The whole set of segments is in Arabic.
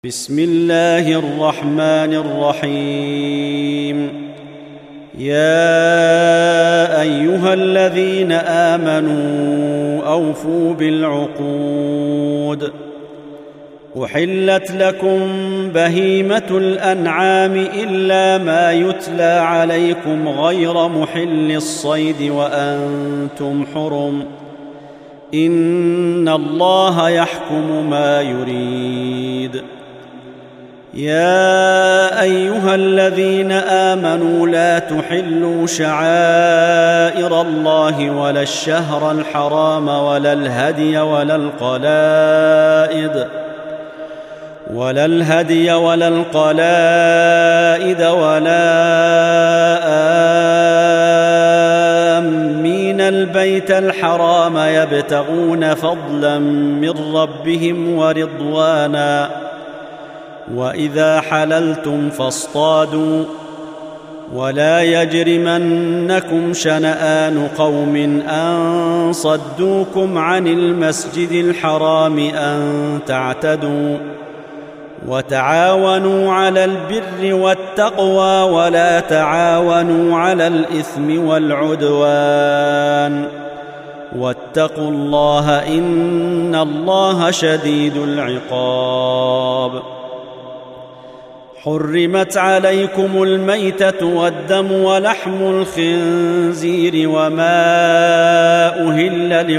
بسم الله الرحمن الرحيم. يا أيها الذين آمنوا أوفوا بالعقود. أحلت لكم بهيمة الأنعام إلا ما يتلى عليكم غير محل الصيد وأنتم حرم، إن الله يحكم ما يريد. يا أيها الذين آمنوا لا تحلوا شعائر الله ولا الشهر الحرام ولا الهدي ولا القلائد ولا آمين البيت الحرام يبتغون فضلا من ربهم ورضوانا، وإذا حللتم فاصطادوا، ولا يجرمنكم شنآن قوم أن صدوكم عن المسجد الحرام أن تعتدوا، وتعاونوا على البر والتقوى ولا تعاونوا على الإثم والعدوان، واتقوا الله إن الله شديد العقاب. حرمت عليكم الميتة والدم ولحم الخنزير وما أهل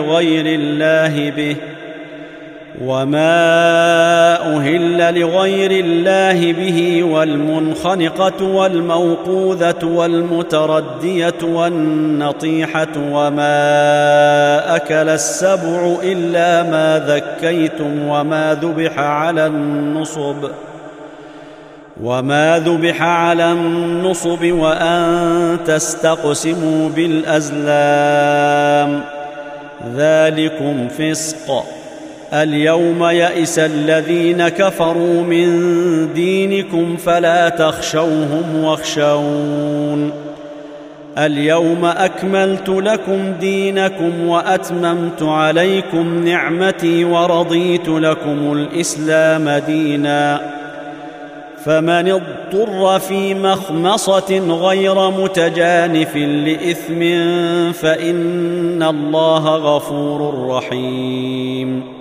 لغير الله به والمنخنقة والموقوذة والمتردية والنطيحة وما أكل السبع إلا ما ذكيتم وما ذبح على النصب وأن تستقسموا بالأزلام، ذلكم فسق. اليوم يئس الذين كفروا من دينكم فلا تخشوهم واخشون. اليوم أكملت لكم دينكم وأتممت عليكم نعمتي ورضيت لكم الإسلام دينا، فمن اضطر في مخمصة غير متجانف لإثم فإن الله غفور رحيم.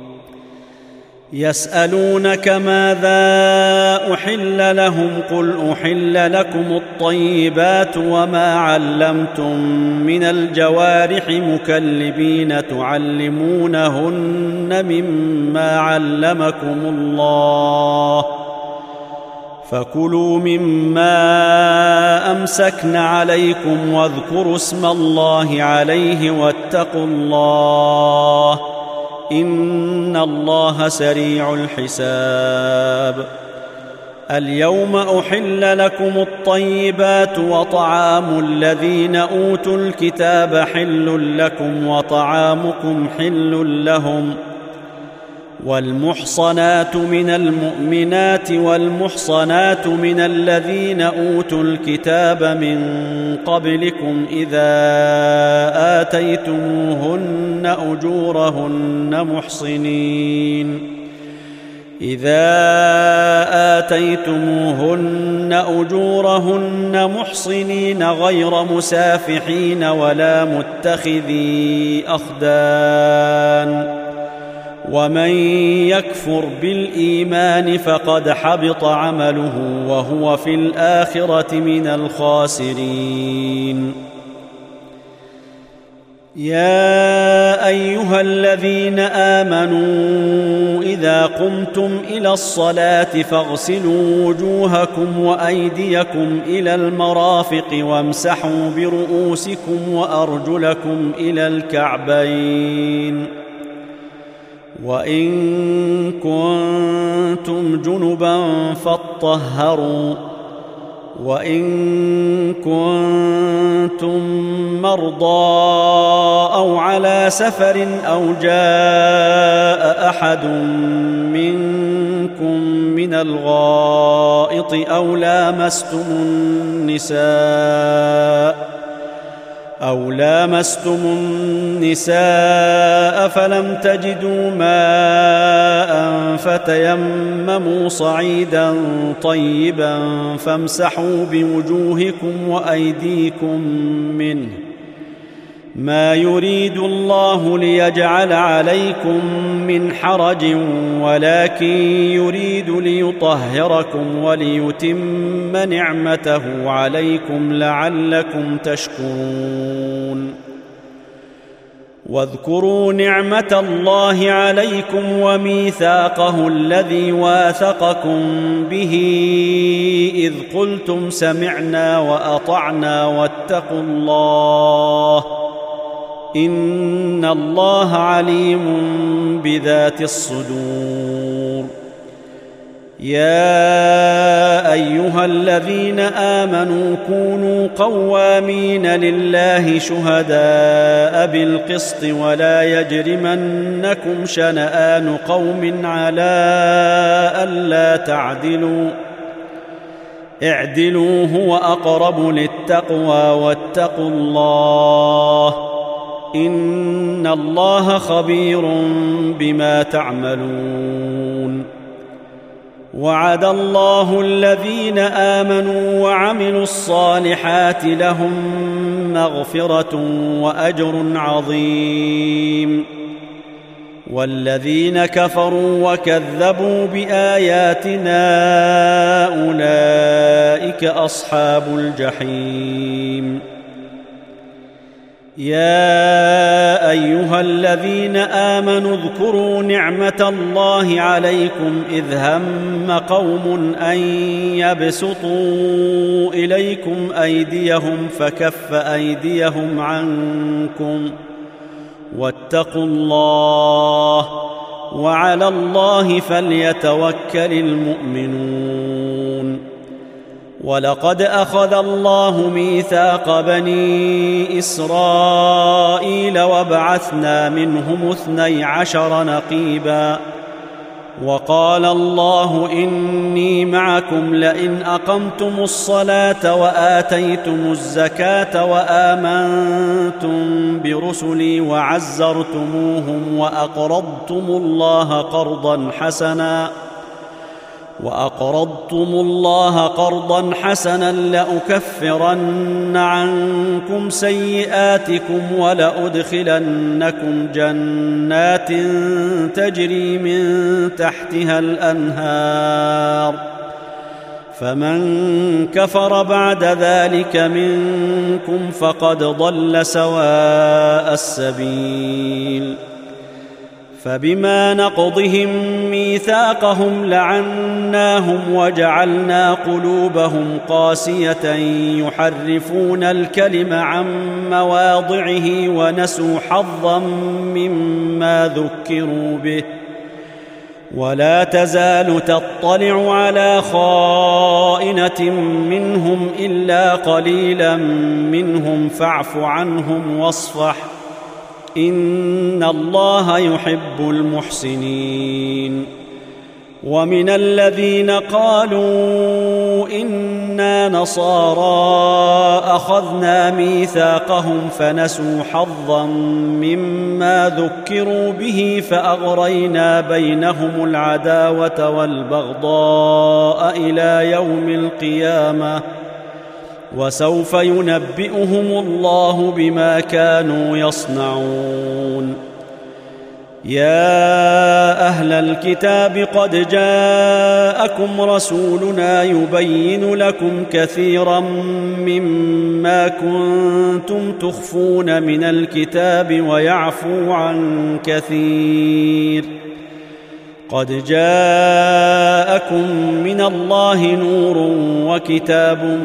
يسألونك ماذا أحل لهم قل أحل لكم الطيبات وما علمتم من الجوارح مكلبين تعلمونهن مما علمكم الله، فكلوا مما أمسكن عليكم واذكروا اسم الله عليه واتقوا الله إن الله سريع الحساب. اليوم أحل لكم الطيبات وطعام الذين أوتوا الكتاب حل لكم وطعامكم حل لهم، والمحصنات من المؤمنات والمحصنات من الذين أوتوا الكتاب من قبلكم إذا آتيتموهن أجورهن محصنين غير مسافحين ولا متخذي أخدان، ومن يكفر بالإيمان فقد حبط عمله وهو في الآخرة من الخاسرين. يا أيها الذين آمنوا إذا قمتم إلى الصلاة فاغسلوا وجوهكم وأيديكم إلى المرافق وامسحوا برؤوسكم وأرجلكم إلى الكعبين، وإن كنتم جنبا فاطهروا، وإن كنتم مرضى أو على سفر أو جاء أحد منكم من الغائط أو لامستم النساء أو لامستم النساء فلم تجدوا ماء فتيمموا صعيدا طيبا فامسحوا بوجوهكم وأيديكم منه، ما يريد الله ليجعل عليكم من حرج ولكن يريد ليطهركم وليتم نعمته عليكم لعلكم تشكرون. واذكروا نعمة الله عليكم وميثاقه الذي واثقكم به إذ قلتم سمعنا وأطعنا واتقوا الله إن الله عليم بذات الصدور. يا أيها الذين آمنوا كونوا قوامين لله شهداء بالقسط ولا يجرمنكم شنآن قوم على ألا تعدلوا، اعدلوا هو أقرب للتقوى واتقوا الله إن الله خبير بما تعملون. وعد الله الذين آمنوا وعملوا الصالحات لهم مغفرة وأجر عظيم، والذين كفروا وكذبوا بآياتنا أولئك أصحاب الجحيم. يا أيها الذين آمنوا اذكروا نعمة الله عليكم إذ هم قوم أن يبسطوا إليكم أيديهم فكف أيديهم عنكم واتقوا الله وعلى الله فليتوكل المؤمنون. ولقد أخذ الله ميثاق بني إسرائيل وبعثنا منهم 12 نقيبا، وقال الله إني معكم لئن أقمتم الصلاة وآتيتم الزكاة وآمنتم برسلي وعزرتموهم وأقرضتم الله قرضا حسنا لأكفرن عنكم سيئاتكم ولأدخلنكم جنات تجري من تحتها الأنهار، فمن كفر بعد ذلك منكم فقد ضل سواء السبيل. فبما نقضهم ميثاقهم لعناهم وجعلنا قلوبهم قاسية يحرفون الكلم عن مواضعه ونسوا حظا مما ذكروا به، ولا تزال تطلع على خائنة منهم إلا قليلا منهم فاعف عنهم واصفح إن الله يحب المحسنين. ومن الذين قالوا إنا نصارى أخذنا ميثاقهم فنسوا حظا مما ذكروا به فأغرينا بينهم العداوة والبغضاء إلى يوم القيامة وسوف ينبئهم الله بما كانوا يصنعون. يا أهل الكتاب قد جاءكم رسولنا يبين لكم كثيرا مما كنتم تخفون من الكتاب ويعفو عن كثير، قد جاءكم من الله نور وكتاب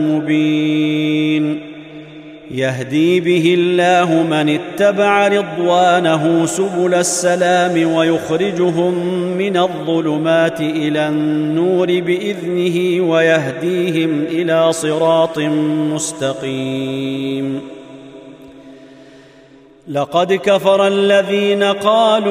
مبين يهدي به الله من اتبع رضوانه سبل السلام ويخرجهم من الظلمات إلى النور بإذنه ويهديهم إلى صراط مستقيم. لقد كفر الذين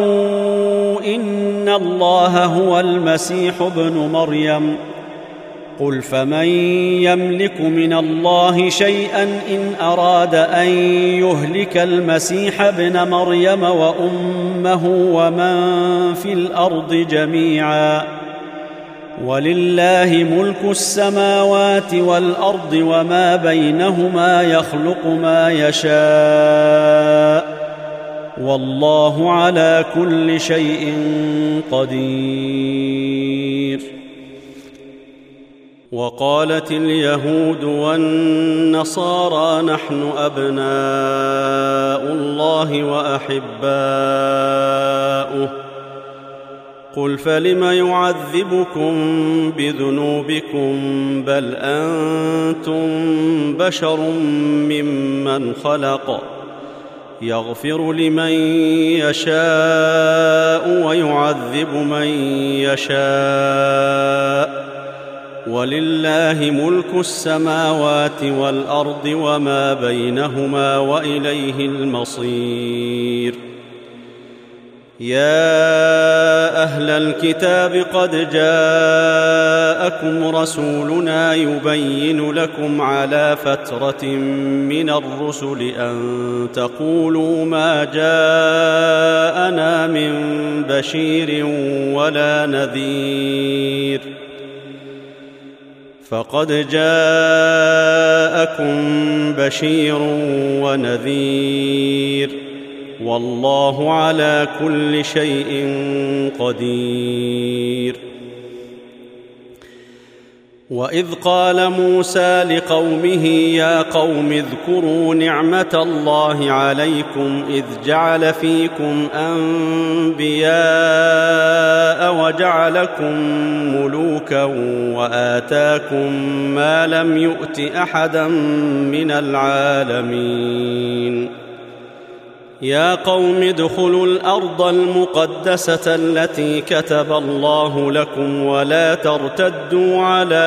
قالوا إن الله هو المسيح ابن مريم قل فمن يملك من الله شيئا إن أراد أن يهلك المسيح ابن مريم وأمه ومن في الأرض جميعا ولله ملك السماوات والأرض وما بينهما يخلق ما يشاء والله على كل شيء قدير. وقالت اليهود والنصارى نحن أبناء الله وأحباؤه قل فلم يعذبكم بذنوبكم بل أنتم بشر ممن خلق يغفر لمن يشاء ويعذب من يشاء ولله ملك السماوات والأرض وما بينهما وإليه المصير. يا أهل الكتاب قد جاءكم رسولنا يبين لكم على فترة من الرسل أن تقولوا ما جاءنا من بشير ولا نذير فقد جاءكم بشير ونذير والله على كل شيء قدير. وإذ قال موسى لقومه يا قوم اذكروا نعمة الله عليكم إذ جعل فيكم أنبياء وجعلكم ملوكا وآتاكم ما لم يؤت أحدا من العالمين. يا قوم ادخلوا الأرض المقدسة التي كتب الله لكم ولا ترتدوا على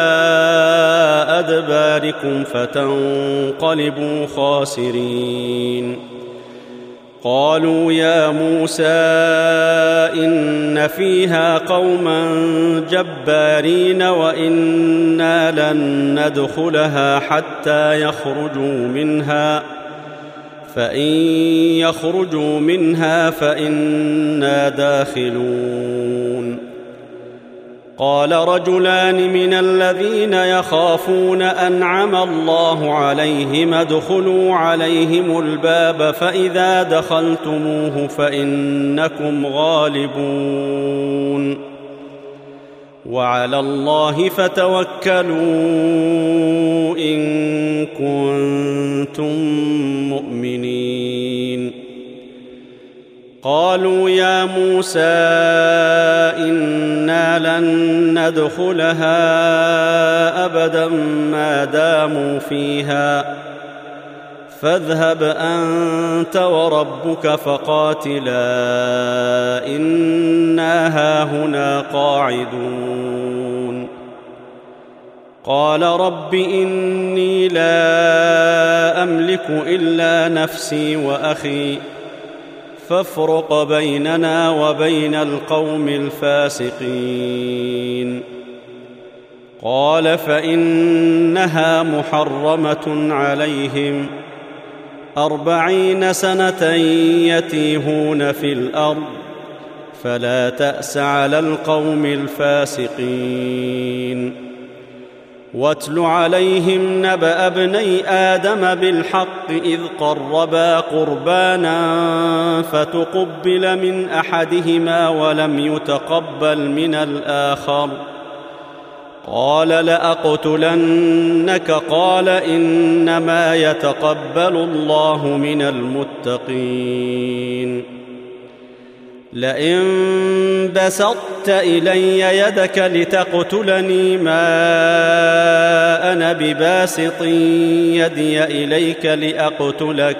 أدباركم فتنقلبوا خاسرين. قالوا يا موسى إن فيها قوما جبارين وإنا لن ندخلها حتى يخرجوا منها فإن يخرجوا منها فإنا داخلون. قال رجلان من الذين يخافون أنعم الله عليهم ادخلوا عليهم الباب فإذا دخلتموه فإنكم غالبون وعلى الله فتوكلوا إن كنتم مؤمنين. قالوا يا موسى إنا لن ندخلها أبدا ما داموا فيها فاذهب أنت وربك فقاتلا إنا هاهنا قاعدون. قال رب إني لا أملك إلا نفسي وأخي فافرق بيننا وبين القوم الفاسقين. قال فإنها محرمة عليهم 40 سنة يتيهون في الأرض فلا تأس على القوم الفاسقين. واتل عليهم نبأ ابني آدم بالحق إذ قربا قربانا فتقبل من أحدهما ولم يتقبل من الآخر قال لأقتلنك قال إنما يتقبل الله من المتقين. لئن بسطت إلي يدك لتقتلني ما أنا بباسط يدي إليك لأقتلك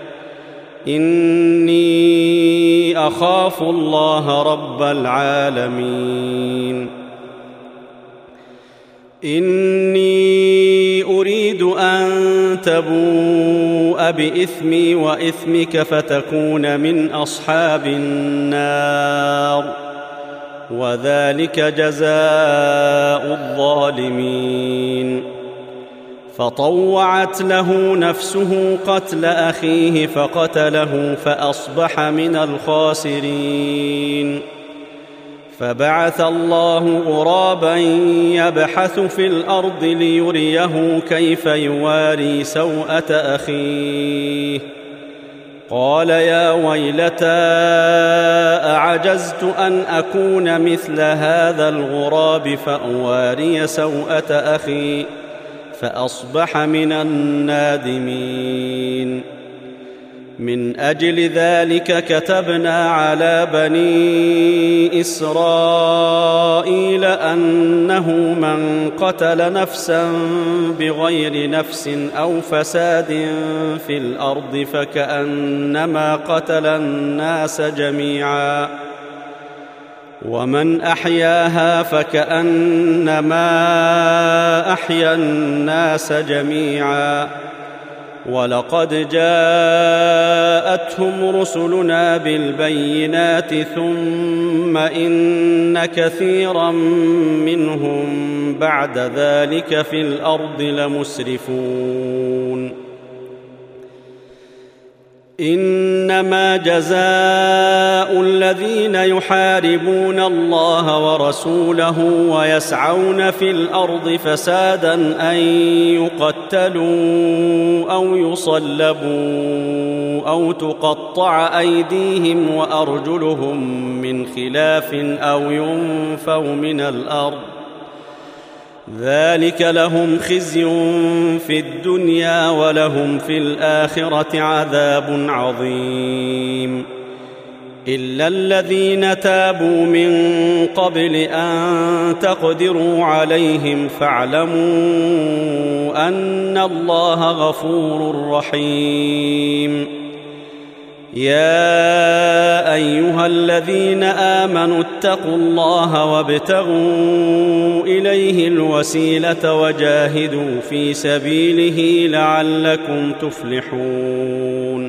إني أخاف الله رب العالمين. إني أريد أن تبوء بإثمي وإثمك فتكون من أصحاب النار وذلك جزاء الظالمين فطوعت له نفسه قتل أخيه فقتله فأصبح من الخاسرين فبعث الله غرابا يبحث في الأرض ليريه كيف يواري سوءة أخيه قال يا ويلتى أعجزت أن أكون مثل هذا الغراب فأواري سوءة أخي فأصبح من النادمين من أجل ذلك كتبنا على بني إسرائيل أنه من قتل نفسا بغير نفس أو فساد في الأرض فكأنما قتل الناس جميعا ومن أحياها فكأنما أحيا الناس جميعا ولقد جاءتهم رسلنا بالبينات ثم إن كثيرا منهم بعد ذلك في الأرض لمسرفون إنما جزاء الذين يحاربون الله ورسوله ويسعون في الأرض فسادا أن يقتلوا أو يصلبوا أو تقطع أيديهم وأرجلهم من خلاف أو ينفوا من الأرض ذلك لهم خزي في الدنيا ولهم في الآخرة عذاب عظيم إلا الذين تابوا من قبل أن تقدروا عليهم فاعلموا أن الله غفور رحيم يا أيها الذين آمنوا اتقوا الله وابتغوا إليه الوسيلة وجاهدوا في سبيله لعلكم تفلحون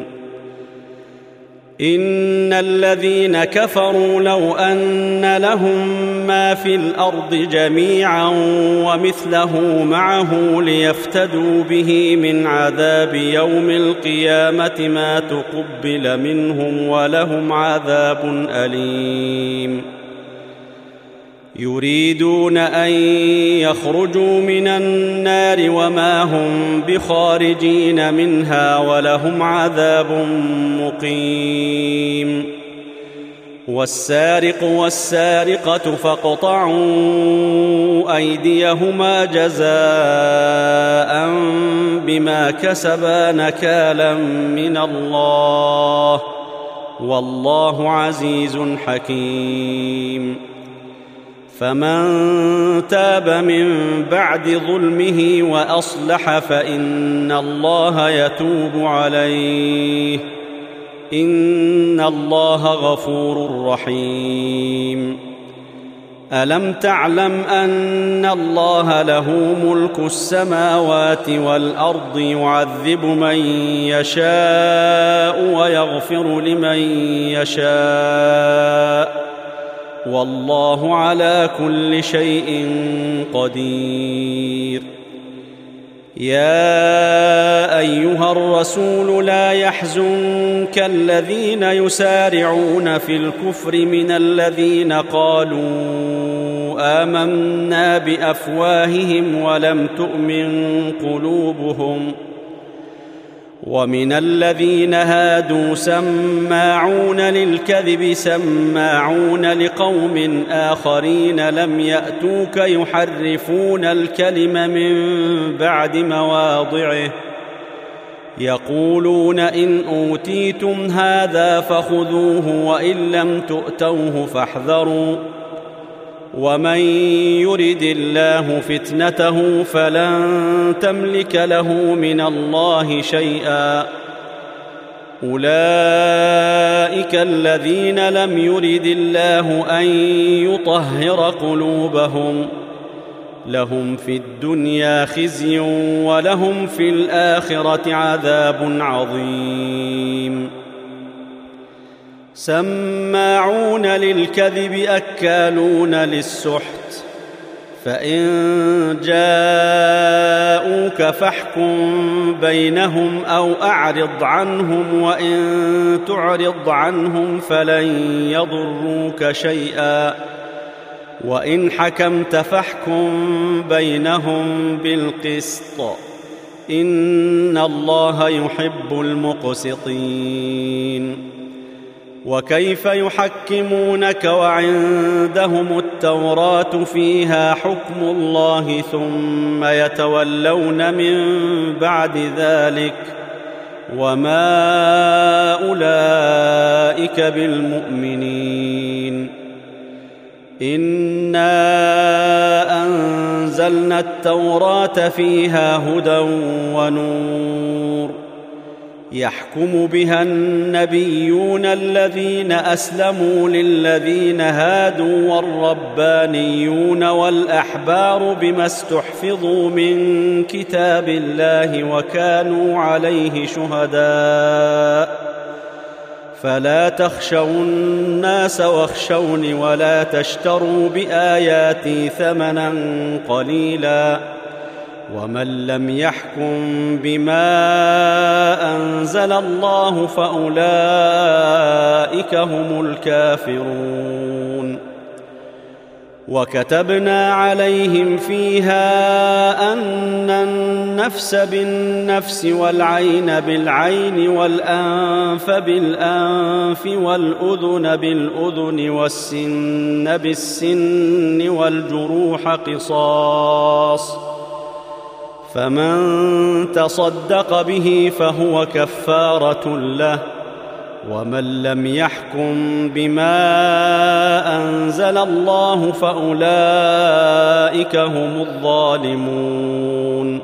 إن الذين كفروا لو أن لهم ما في الأرض جميعا ومثله معه ليفتدوا به من عذاب يوم القيامة ما تقبل منهم ولهم عذاب أليم يريدون أن يخرجوا من النار وما هم بخارجين منها ولهم عذاب مقيم والسارق والسارقة فاقطعوا أيديهما جزاء بما كسبا نكالا من الله والله عزيز حكيم فمن تاب من بعد ظلمه وأصلح فإن الله يتوب عليه إن الله غفور رحيم ألم تعلم أن الله له ملك السماوات والأرض يعذب من يشاء ويغفر لمن يشاء والله على كل شيء قدير يا أيها الرسول لا يحزنك الذين يسارعون في الكفر من الذين قالوا آمنا بأفواههم ولم تؤمن قلوبهم ومن الذين هادوا سماعون للكذب سماعون لقوم آخرين لم يأتوك يحرفون الكلم من بعد مواضعه يقولون إن أوتيتم هذا فخذوه وإن لم تؤتوه فاحذروا ومن يرد الله فتنته فلن تملك له من الله شيئا أولئك الذين لم يرد الله أن يطهر قلوبهم لهم في الدنيا خزي ولهم في الآخرة عذاب عظيم سماعون للكذب أكالون للسحت فإن جاءوك فاحكم بينهم أو أعرض عنهم، وإن تعرض عنهم فلن يضروك شيئا، وإن حكمت فاحكم بينهم بالقسط، إن الله يحب المقسطين. وكيف يحكمونك وعندهم التوراة فيها حكم الله ثم يتولون من بعد ذلك وما أولئك بالمؤمنين. إنا أنزلنا التوراة فيها هدى ونور، يحكم بها النبيون الذين أسلموا للذين هادوا والربانيون والأحبار بما استحفظوا من كتاب الله وكانوا عليه شهداء، فلا تخشوا الناس واخشوني ولا تشتروا بآياتي ثمنا قليلا، ومن لم يحكم بما أنزل الله فأولئك هم الكافرون. وكتبنا عليهم فيها أن النفس بالنفس والعين بالعين والأنف بالأنف والأذن بالأذن والسن بالسن والجروح قصاص، فمن تصدق به فهو كفارة له، ومن لم يحكم بما أنزل الله فأولئك هم الظالمون.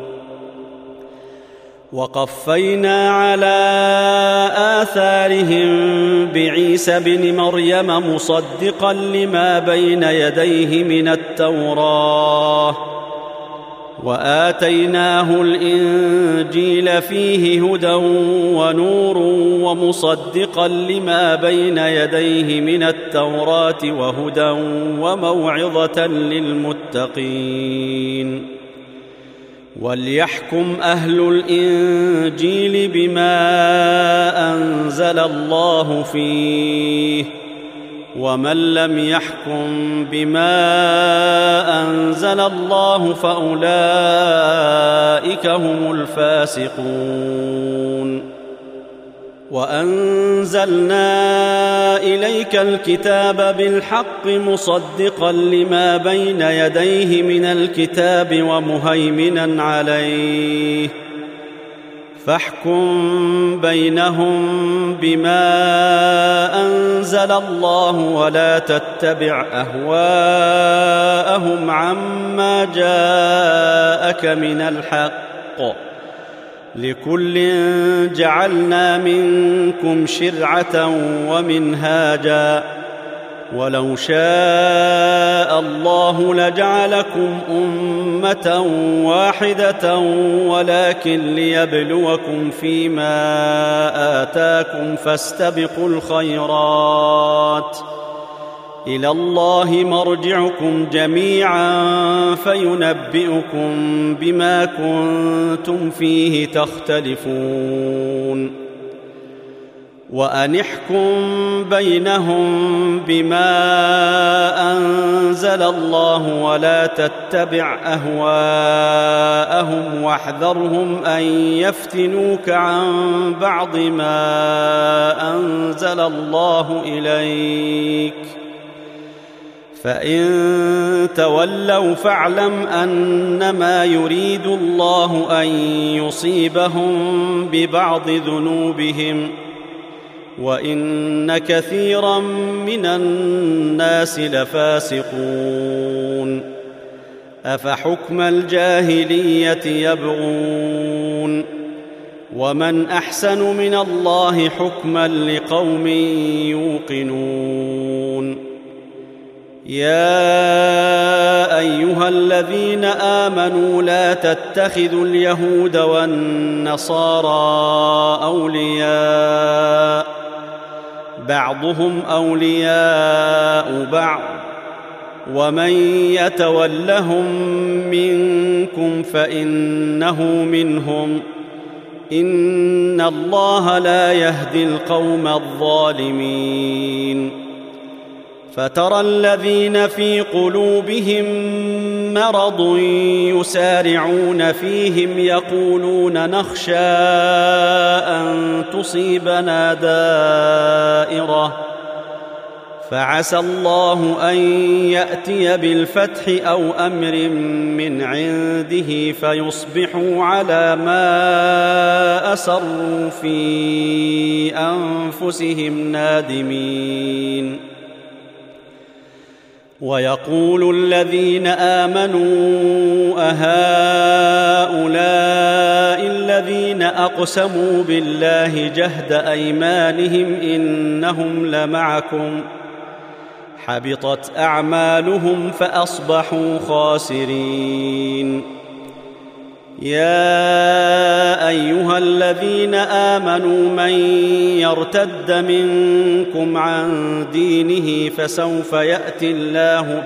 وقفينا على آثارهم بعيسى بن مريم مصدقا لما بين يديه من التوراة، وآتيناه الإنجيل فيه هدى ونور ومصدقا لما بين يديه من التوراة وهدى وموعظة للمتقين. وليحكم أهل الإنجيل بما أنزل الله فيه، ومن لم يحكم بما أنزل الله فأولئك هم الفاسقون. وأنزلنا إليك الكتاب بالحق مصدقا لما بين يديه من الكتاب ومهيمنا عليه، فاحكم بينهم بما أنزل الله ولا تتبع أهواءهم عما جاءك من الحق، لكل جعلنا منكم شرعة ومنهاجا، ولو شاء الله لجعلكم أمة واحدة ولكن ليبلوكم فيما آتاكم فاستبقوا الخيرات، إلى الله مرجعكم جميعا فينبئكم بما كنتم فيه تختلفون. وأن احكم بينهم بما أنزل الله ولا تتبع أهواءهم واحذرهم أن يفتنوك عن بعض ما أنزل الله إليك، فإن تولوا فاعلم أنما يريد الله أن يصيبهم ببعض ذنوبهم، وإن كثيرا من الناس لفاسقون. أفحكم الجاهلية يبغون، ومن أحسن من الله حكما لقوم يوقنون. يا أيها الذين آمنوا لا تتخذوا اليهود والنصارى أولياء، بعضهم أولياء بعض، ومن يتولهم منكم فإنه منهم إن الله لا يهدي القوم الظالمين فترى الذين في قلوبهم مرض يسارعون فيهم يقولون نخشى أن تصيبنا دائرة فعسى الله أن يأتي بالفتح أو أمر من عنده فيصبحوا على ما أسروا في أنفسهم نادمين ويقول الذين آمنوا أهؤلاء الذين أقسموا بالله جهد أيمانهم إنهم لمعكم حبطت أعمالهم فأصبحوا خاسرين يا أيها الذين آمنوا من يرتد منكم عن دينه فسوف يأتي الله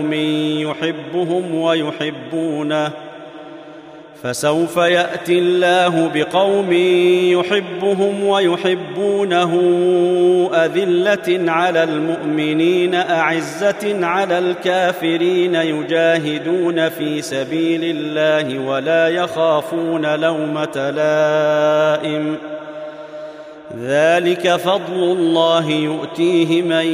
بقوم يحبهم ويحبونه أذلة على المؤمنين أعزة على الكافرين يجاهدون في سبيل الله ولا يخافون لومة لائم ذلك فضل الله يؤتيه من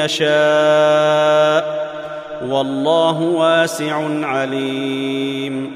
يشاء والله واسع عليم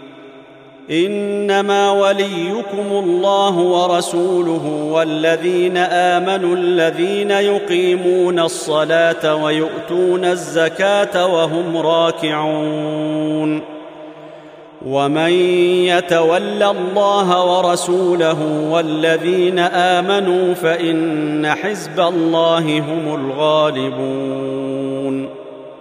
إنما وليكم الله ورسوله والذين آمنوا الذين يقيمون الصلاة ويؤتون الزكاة وهم راكعون ومن يتول الله ورسوله والذين آمنوا فإن حزب الله هم الغالبون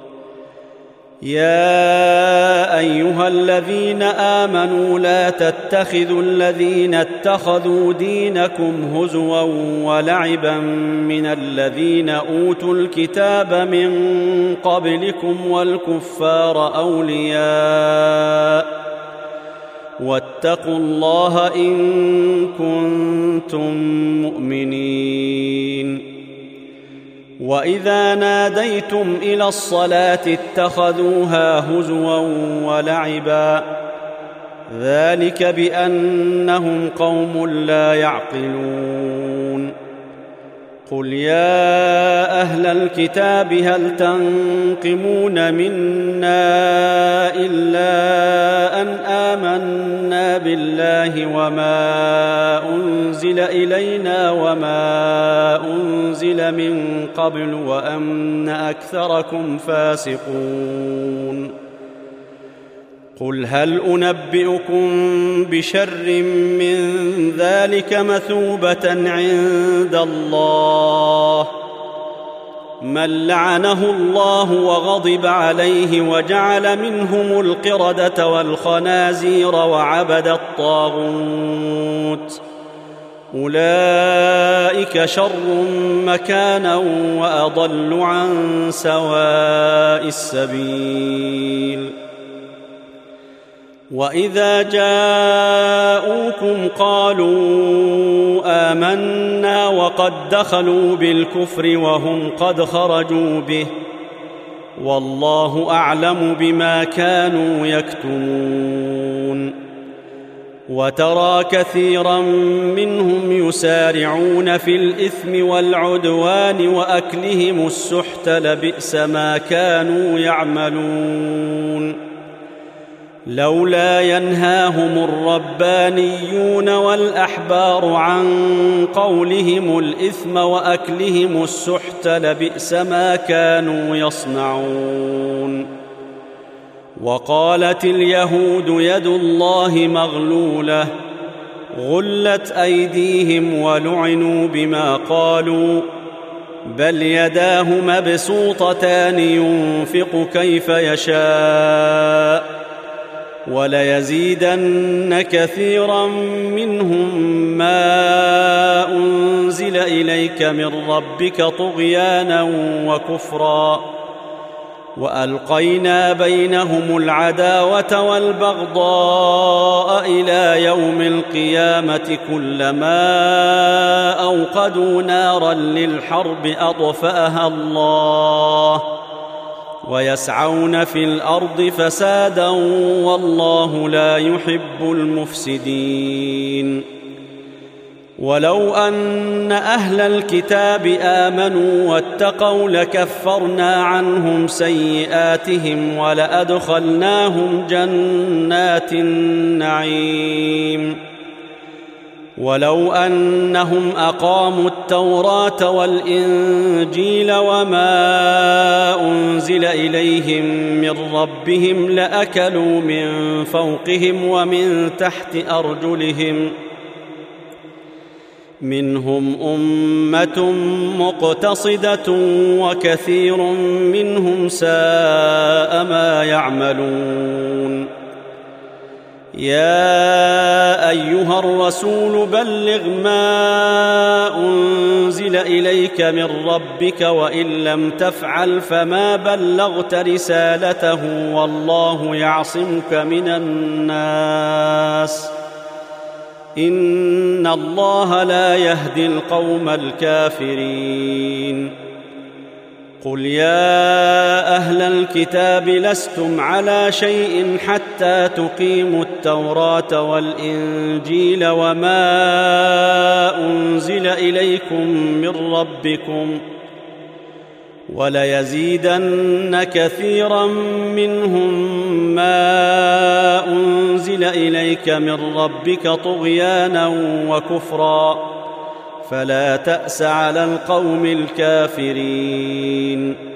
يا أيها الذين آمنوا لا تتخذوا الذين اتخذوا دينكم هزوا ولعبا من الذين أوتوا الكتاب من قبلكم والكفار أولياء واتقوا الله إن كنتم مؤمنين وإذا ناديتم إلى الصلاة اتخذوها هزوا ولعبا ذلك بأنهم قوم لا يعقلون قل يا أهل الكتاب هل تنقمون منا إلا أن آمنا بالله وما أنزل إلينا وما أنزل من قبل وأن أكثركم فاسقون قل هل أنبئكم بشر من ذلك مثوبة عند الله من لعنه الله وغضب عليه وجعل منهم القردة والخنازير وعبد الطاغوت أولئك شر مكانا وأضل عن سواء السبيل وإذا جاءوكم قالوا آمنا وقد دخلوا بالكفر وهم قد خرجوا به والله أعلم بما كانوا يكتمون وترى كثيرا منهم يسارعون في الإثم والعدوان وأكلهم السحت لبئس ما كانوا يعملون لولا ينهاهم الربانيون والأحبار عن قولهم الإثم وأكلهم السحت لبئس ما كانوا يصنعون وقالت اليهود يد الله مغلولة غلت أيديهم ولعنوا بما قالوا بل يداه مبسوطتان ينفق كيف يشاء وليزيدن كثيرا منهم ما أنزل إليك من ربك طغيانا وكفرا وألقينا بينهم العداوة والبغضاء إلى يوم القيامة كلما أوقدوا نارا للحرب أطفأها الله ويسعون في الأرض فسادا والله لا يحب المفسدين. ولو أن أهل الكتاب آمنوا واتقوا لكفرنا عنهم سيئاتهم ولأدخلناهم جنات النعيم. ولو أنهم أقاموا التوراة والإنجيل وما أنزل إليهم من ربهم لأكلوا من فوقهم ومن تحت أرجلهم منهم أمة مقتصدة وكثير منهم ساء ما يعملون. يا أيها الرسول بلغ ما أنزل إليك من ربك وإن لم تفعل فما بلغت رسالته والله يعصمك من الناس إن الله لا يهدي القوم الكافرين. قل يا أهل الكتاب لستم على شيء حتى تقيموا التوراة والإنجيل وما أنزل إليكم من ربكم وليزيدن كثيرا منهم ما أنزل إليك من ربك طغيانا وكفرا فلا تأس على القوم الكافرين.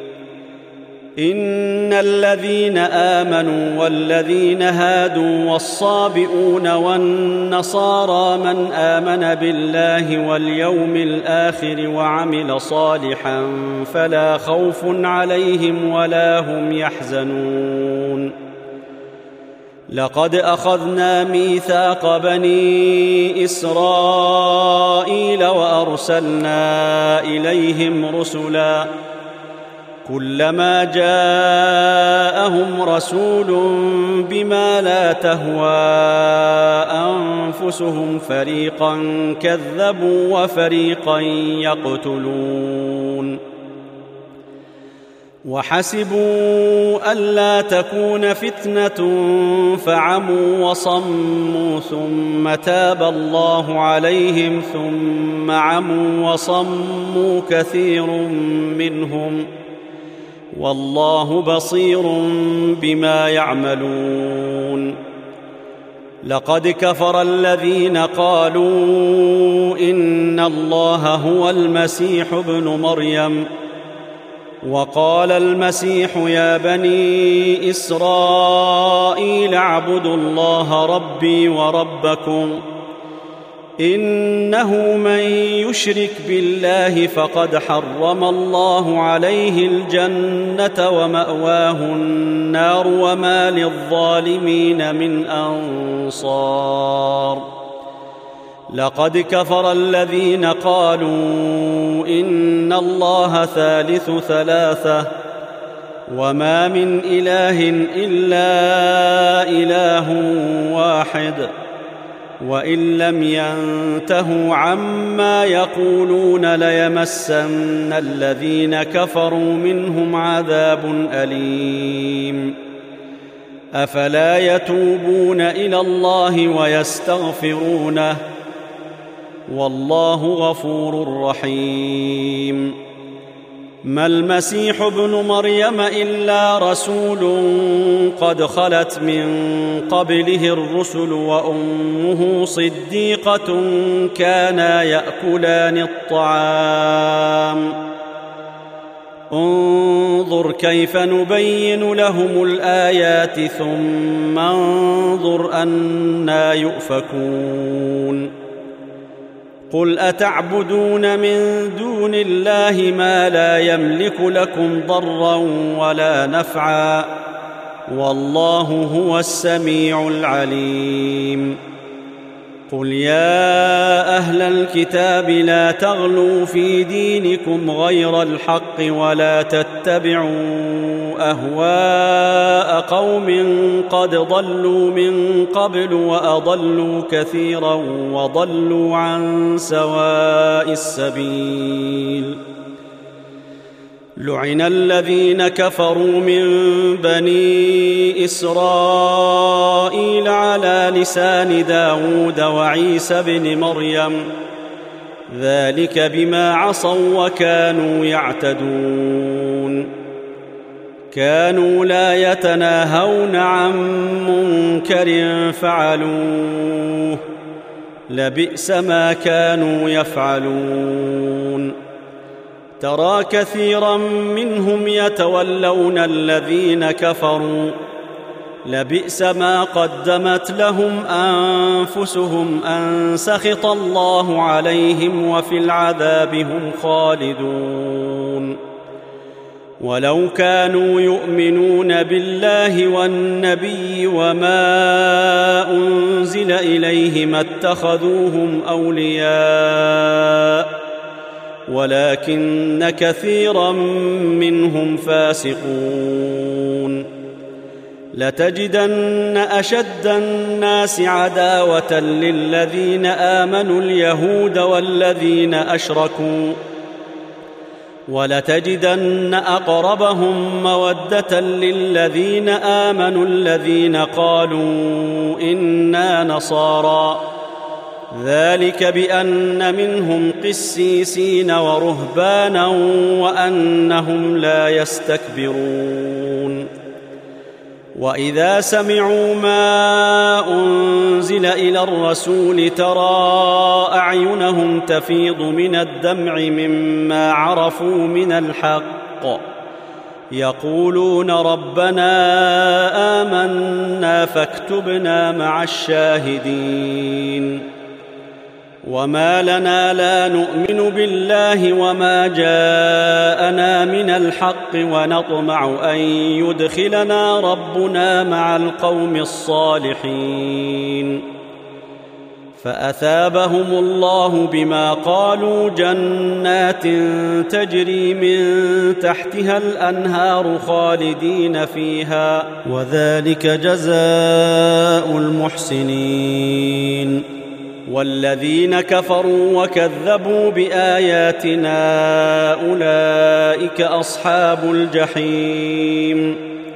إن الذين آمنوا والذين هادوا والصابئون والنصارى من آمن بالله واليوم الآخر وعمل صالحا فلا خوف عليهم ولا هم يحزنون. لقد أخذنا ميثاق بني إسرائيل وأرسلنا إليهم رسلا كلما جاءهم رسول بما لا تهوى أنفسهم فريقا كذبوا وفريقا يقتلون. وحسبوا ألا تكون فتنة فعموا وصموا ثم تاب الله عليهم ثم عموا وصموا كثير منهم والله بصير بما يعملون. لقد كفر الذين قالوا إن الله هو المسيح ابن مريم وقال المسيح يا بني إسرائيل اعبدوا الله ربي وربكم إنه من يشرك بالله فقد حرم الله عليه الجنة ومأواه النار وما للظالمين من أنصار. لقد كفر الذين قالوا إن الله ثالث ثلاثة وما من إله إلا إله واحد وإن لم ينتهوا عما يقولون ليمسن الذين كفروا منهم عذاب أليم. أفلا يتوبون إلى الله ويستغفرونه والله غفور رحيم. ما المسيح ابن مريم إلا رسول قد خلت من قبله الرسل وأمه صديقة كانا يأكلان الطعام انظر كيف نبين لهم الآيات ثم انظر أنى يؤفكون. قل أتعبدون من دون الله ما لا يملك لكم ضرا ولا نفعا والله هو السميع العليم. قل يا أهل الكتاب لا تغلوا في دينكم غير الحق ولا تتبعوا أهواء قوم قد ضلوا من قبل وأضلوا كثيرا وضلوا عن سواء السبيل. لعن الذين كفروا من بني إسرائيل على لسان داود وعيسى بن مريم ذلك بما عصوا وكانوا يعتدون كانوا لا يتناهون عن منكر فعلوه لبئس ما كانوا يفعلون. ترى كثيرا منهم يتولون الذين كفروا لبئس ما قدمت لهم أنفسهم أن سخط الله عليهم وفي العذاب هم خالدون. ولو كانوا يؤمنون بالله والنبي وما أنزل إليه ما اتخذوهم أولياء ولكن كثيرا منهم فاسقون. لتجدن أشد الناس عداوة للذين آمنوا اليهود والذين أشركوا ولتجدن أقربهم مودة للذين آمنوا الذين قالوا إنا نصارى ذلك بأن منهم قسيسين ورهبانا وأنهم لا يستكبرون. وإذا سمعوا ما أنزل إلى الرسول ترى أعينهم تفيض من الدمع مما عرفوا من الحق يقولون ربنا آمنا فاكتبنا مع الشاهدين. وما لنا لا نؤمن بالله وما جاءنا من الحق ونطمع أن يدخلنا ربنا مع القوم الصالحين. فأثابهم الله بما قالوا جنات تجري من تحتها الأنهار خالدين فيها وذلك جزاء المحسنين. والذين كفروا وكذبوا بآياتنا أولئك أصحاب الجحيم.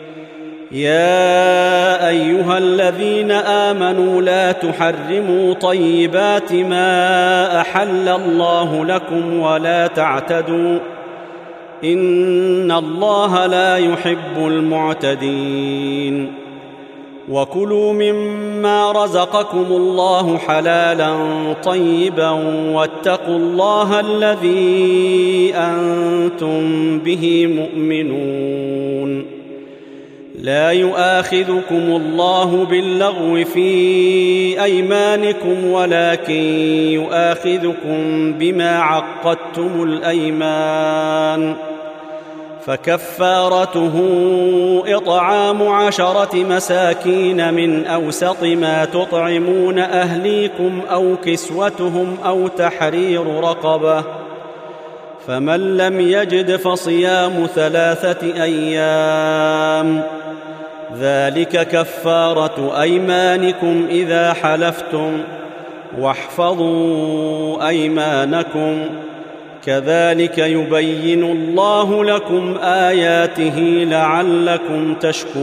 يا أيها الذين آمنوا لا تحرموا طيبات ما أحل الله لكم ولا تعتدوا إن الله لا يحب المعتدين. وكلوا مما رزقكم الله حلالا طيبا واتقوا الله الذي أنتم به مؤمنون. لا يؤاخذكم الله باللغو في أيمانكم ولكن يؤاخذكم بما عقدتم الأيمان فكفارته إطعام 10 مساكين من أوسط ما تطعمون أهليكم أو كسوتهم أو تحرير رقبة فمن لم يجد فصيام 3 أيام ذلك كفارة أيمانكم إذا حلفتم واحفظوا أيمانكم كذلك يبين الله لكم آياته لعلكم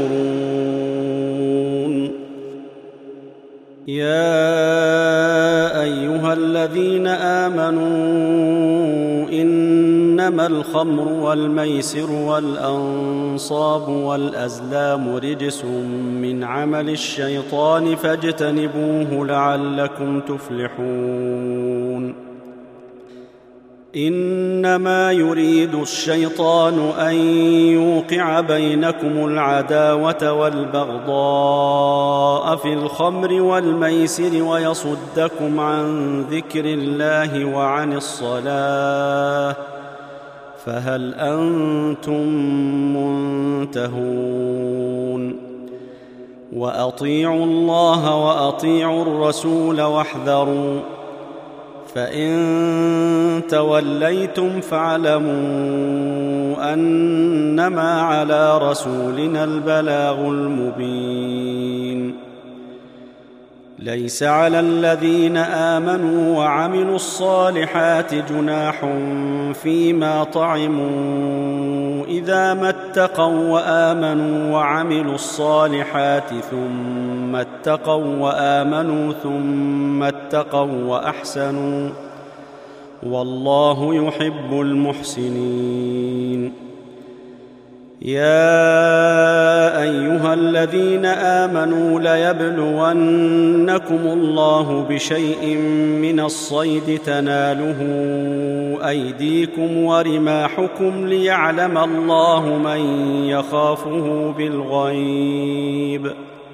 تشكرون. يا أيها الذين آمنوا إنما الخمر والميسر والأنصاب والأزلام رجس من عمل الشيطان فاجتنبوه لعلكم تفلحون. إنما يريد الشيطان أن يوقع بينكم العداوة والبغضاء في الخمر والميسر ويصدكم عن ذكر الله وعن الصلاة فهل أنتم منتهون؟ وأطيعوا الله وأطيعوا الرسول واحذروا، فإن توليتم فاعلموا أنما على رسولنا البلاغ المبين. ليس على الذين آمنوا وعملوا الصالحات جناح فيما طعموا إذا ما اتقوا وآمنوا وعملوا الصالحات ثم اتقوا وآمنوا ثم اتقوا وأحسنوا، والله يحب المحسنين. يا أيها الذين آمنوا ليبلونكم الله بشيء من الصيد تناله أيديكم ورماحكم ليعلم الله من يخافه بالغيب،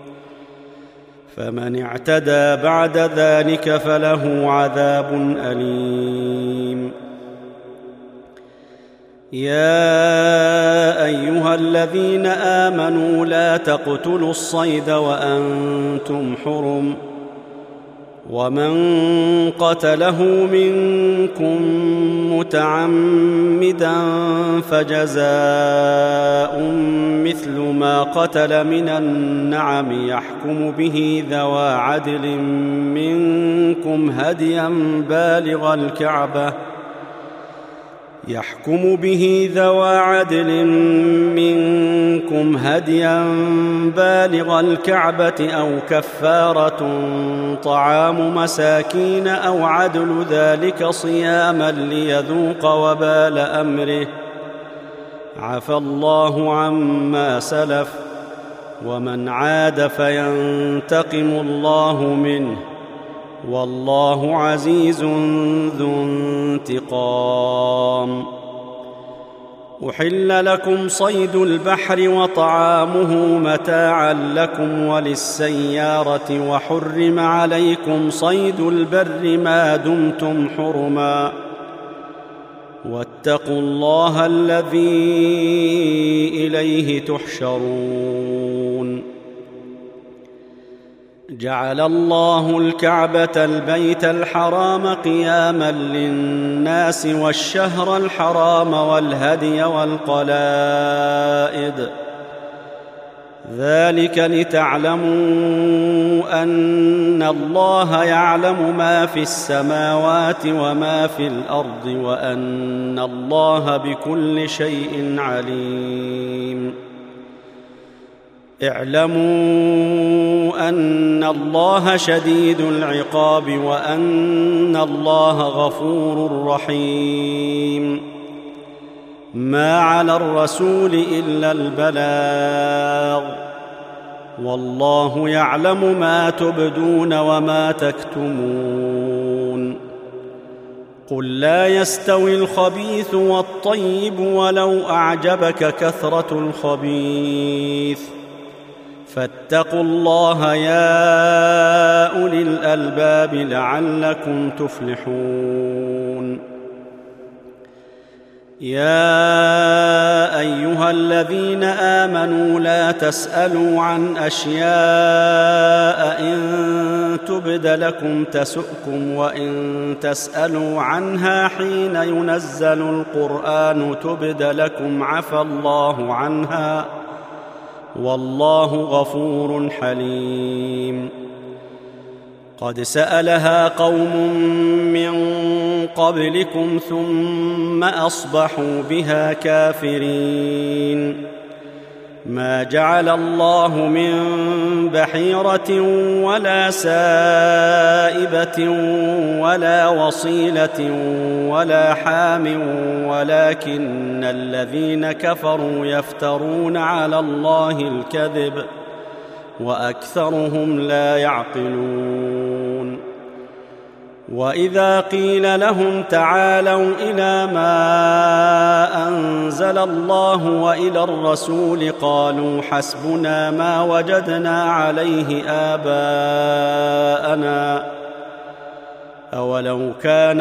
فمن اعتدى بعد ذلك فله عذاب أليم. يا أيها الذين آمنوا لا تقتلوا الصيد وأنتم حرم، ومن قتله منكم متعمدا فجزاء مثل ما قتل من النعم يحكم به ذوى عدل منكم هديا بالغ الكعبة أو كفارة طعام مساكين أو عدل ذلك صياما ليذوق وبال أمره، عفى الله عما سلف، ومن عاد فينتقم الله منه، والله عزيز ذو انتقام. أحل لكم صيد البحر وطعامه متاعا لكم وللسيارة، وحرم عليكم صيد البر ما دمتم حرما، واتقوا الله الذي إليه تحشرون. جعل الله الكعبة البيت الحرام قياما للناس والشهر الحرام والهدي والقلائد، ذلك لتعلموا أن الله يعلم ما في السماوات وما في الأرض، وأن الله بكل شيء عليم. اعلموا أن الله شديد العقاب وأن الله غفور رحيم. ما على الرسول إلا البلاغ، والله يعلم ما تبدون وما تكتمون. قل لا يستوي الخبيث والطيب ولو أعجبك كثرة الخبيث، فاتقوا الله يا أولي الألباب لعلكم تفلحون. يا أيها الذين آمنوا لا تسألوا عن أشياء إن تبد لكم تسؤكم، وإن تسألوا عنها حين ينزل القرآن تبد لكم عفى الله عنها، والله غفور حليم. قد سألها قوم من قبلكم ثم أصبحوا بها كافرين. ما جعل الله من بحيرة ولا سائبة ولا وصيلة ولا حام، ولكن الذين كفروا يفترون على الله الكذب وأكثرهم لا يعقلون. وإذا قيل لهم تعالوا إلى ما أنزل الله وإلى الرسول قالوا حسبنا ما وجدنا عليه آباءنا، أولو كان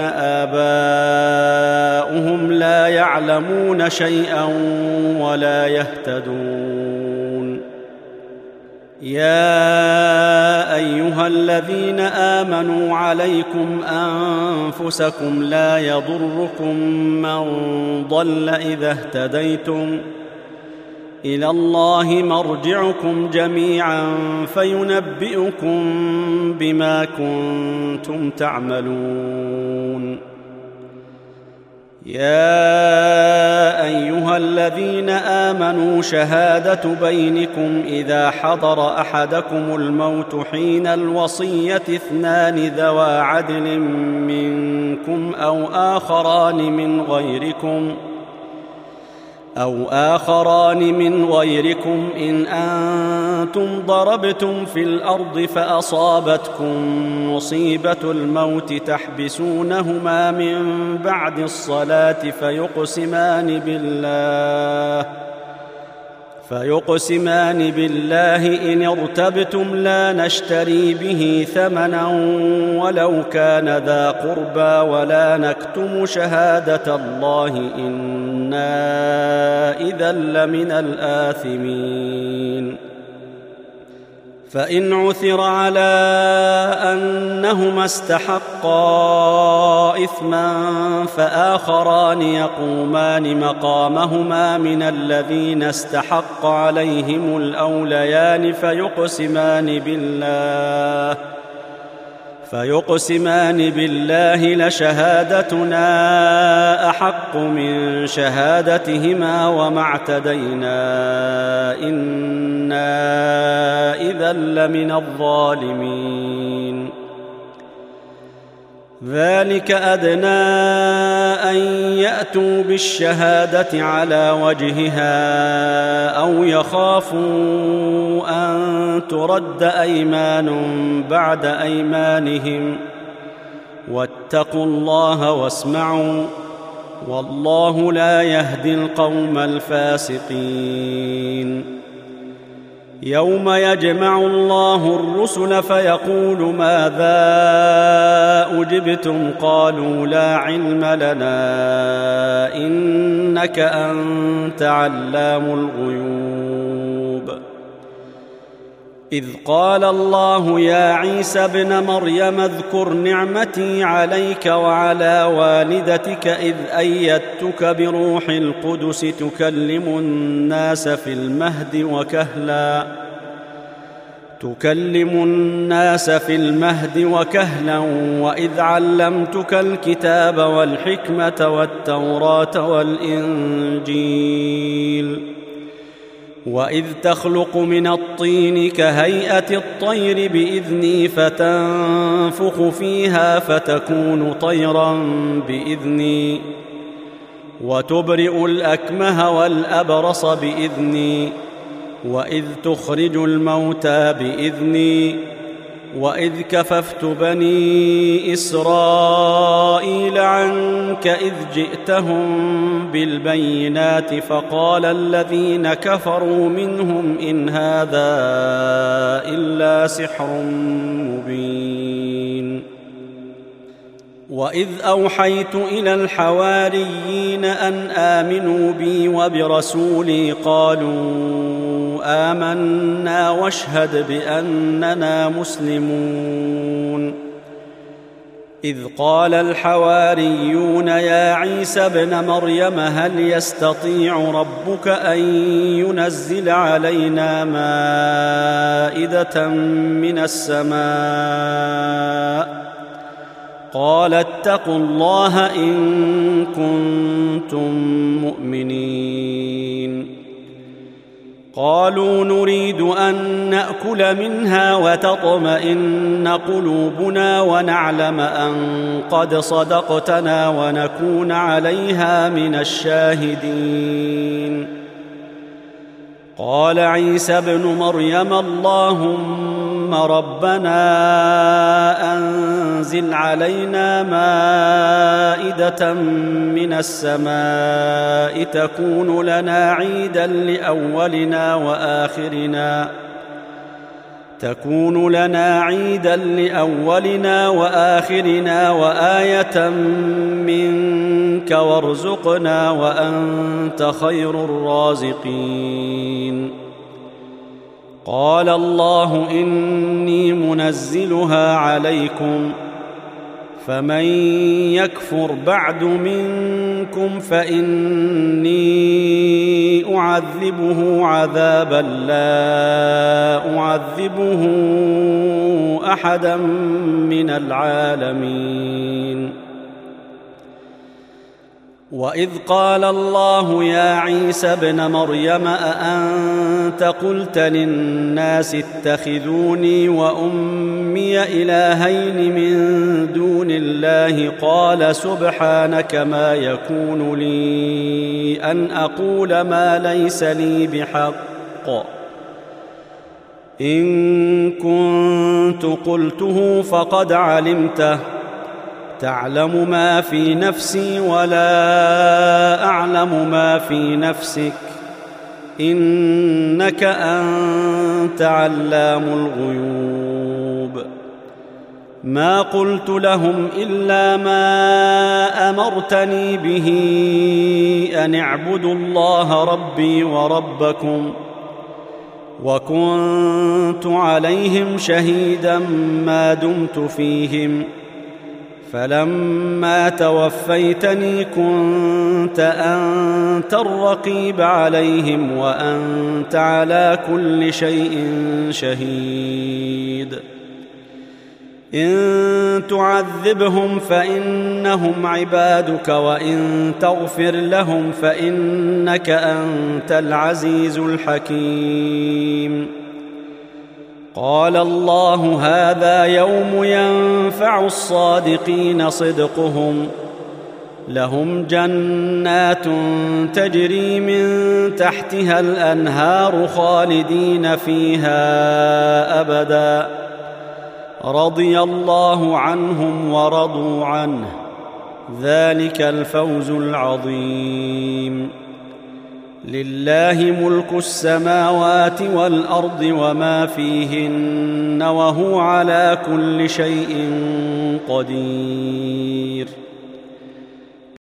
آباؤهم لا يعلمون شيئا ولا يهتدون. يا أيها الذين آمنوا عليكم أنفسكم لا يضركم من ضل إذا اهتديتم إلى الله مرجعكم جميعا فينبئكم بما كنتم تعملون. يا أيها الذين آمنوا شهادة بينكم إذا حضر أحدكم الموت حين الوصية 2 ذوى عدل منكم أو آخران من غيركم إن أنتم ضربتم في الأرض فأصابتكم مصيبة الموت تحبسونهما من بعد الصلاة فيقسمان بالله إن ارتبتم لا نشتري به ثمنا ولو كان ذا قربى ولا نكتم شهادة الله إنا إذا لمن الآثمين. فإن عثر على أنهما استحقا إثما فآخران يقومان مقامهما من الذين استحق عليهم الأوليان فيقسمان بالله لشهادتنا أحق من شهادتهما وما اعتدينا إنا إذا لمن الظالمين. ذلك أدنى أن يأتوا بالشهادة على وجهها أو يخافوا أن ترد أيمان بعد أيمانهم واتقوا الله واسمعوا والله لا يهدي القوم الفاسقين. يوم يجمع الله الرسل فيقول ماذا أجبتم قالوا لا علم لنا إنك أنت علام الغيوب. إذ قال الله يا عيسى ابن مريم اذكر نعمتي عليك وعلى والدتك إذ أيدتك بروح القدس تكلم الناس في المهد وكهلا وإذ علمتك الكتاب والحكمة والتوراة والإنجيل وإذ تخلق من الطين كهيئة الطير بإذني فتنفخ فيها فتكون طيرا بإذني وتبرئ الأكمه والأبرص بإذني وإذ تخرج الموتى بإذني وإذ كففت بني إسرائيل عنك إذ جئتهم بالبينات فقال الذين كفروا منهم إن هذا إلا سحر مبين. وإذ أوحيت إلى الحواريين أن آمنوا بي وبرسولي قالوا آمنا واشهد بأننا مسلمون. إذ قال الحواريون يا عيسى ابن مريم هل يستطيع ربك أن ينزل علينا مائدة من السماء قال اتقوا الله إن كنتم مؤمنين. قالوا نريد أن نأكل منها وتطمئن قلوبنا ونعلم أن قد صدقتنا ونكون عليها من الشاهدين. قال عيسى ابن مريم اللهم ربنا أنزل علينا مائدة من السماء تكون لنا عيدا لأولنا وآخرنا وآية منك وارزقنا وأنت خير الرازقين. قال الله إني منزلها عليكم فمن يكفر بعد منكم فإني أعذبه عذابا لا أعذبه أحدا من العالمين. وإذ قال الله يا عيسى ابن مريم أأنت قلت للناس اتخذوني وأمي إلهين من دون الله قال سبحانك ما يكون لي أن أقول ما ليس لي بحق إن كنت قلته فقد علمته تعلم ما في نفسي ولا أعلم ما في نفسك إنك أنت علام الغيوب. ما قلت لهم إلا ما أمرتني به أن اعبدوا الله ربي وربكم وكنت عليهم شهيدا ما دمت فيهم فلما توفيتني كنت أنت الرقيب عليهم وأنت على كل شيء شهيد. إن تعذبهم فإنهم عبادك وإن تغفر لهم فإنك أنت العزيز الحكيم. قال الله هذا يوم ينفع الصادقين صدقهم لهم جنات تجري من تحتها الأنهار خالدين فيها أبدا رضي الله عنهم ورضوا عنه ذلك الفوز العظيم. لله ملك السماوات والأرض وما فيهن وهو على كل شيء قدير.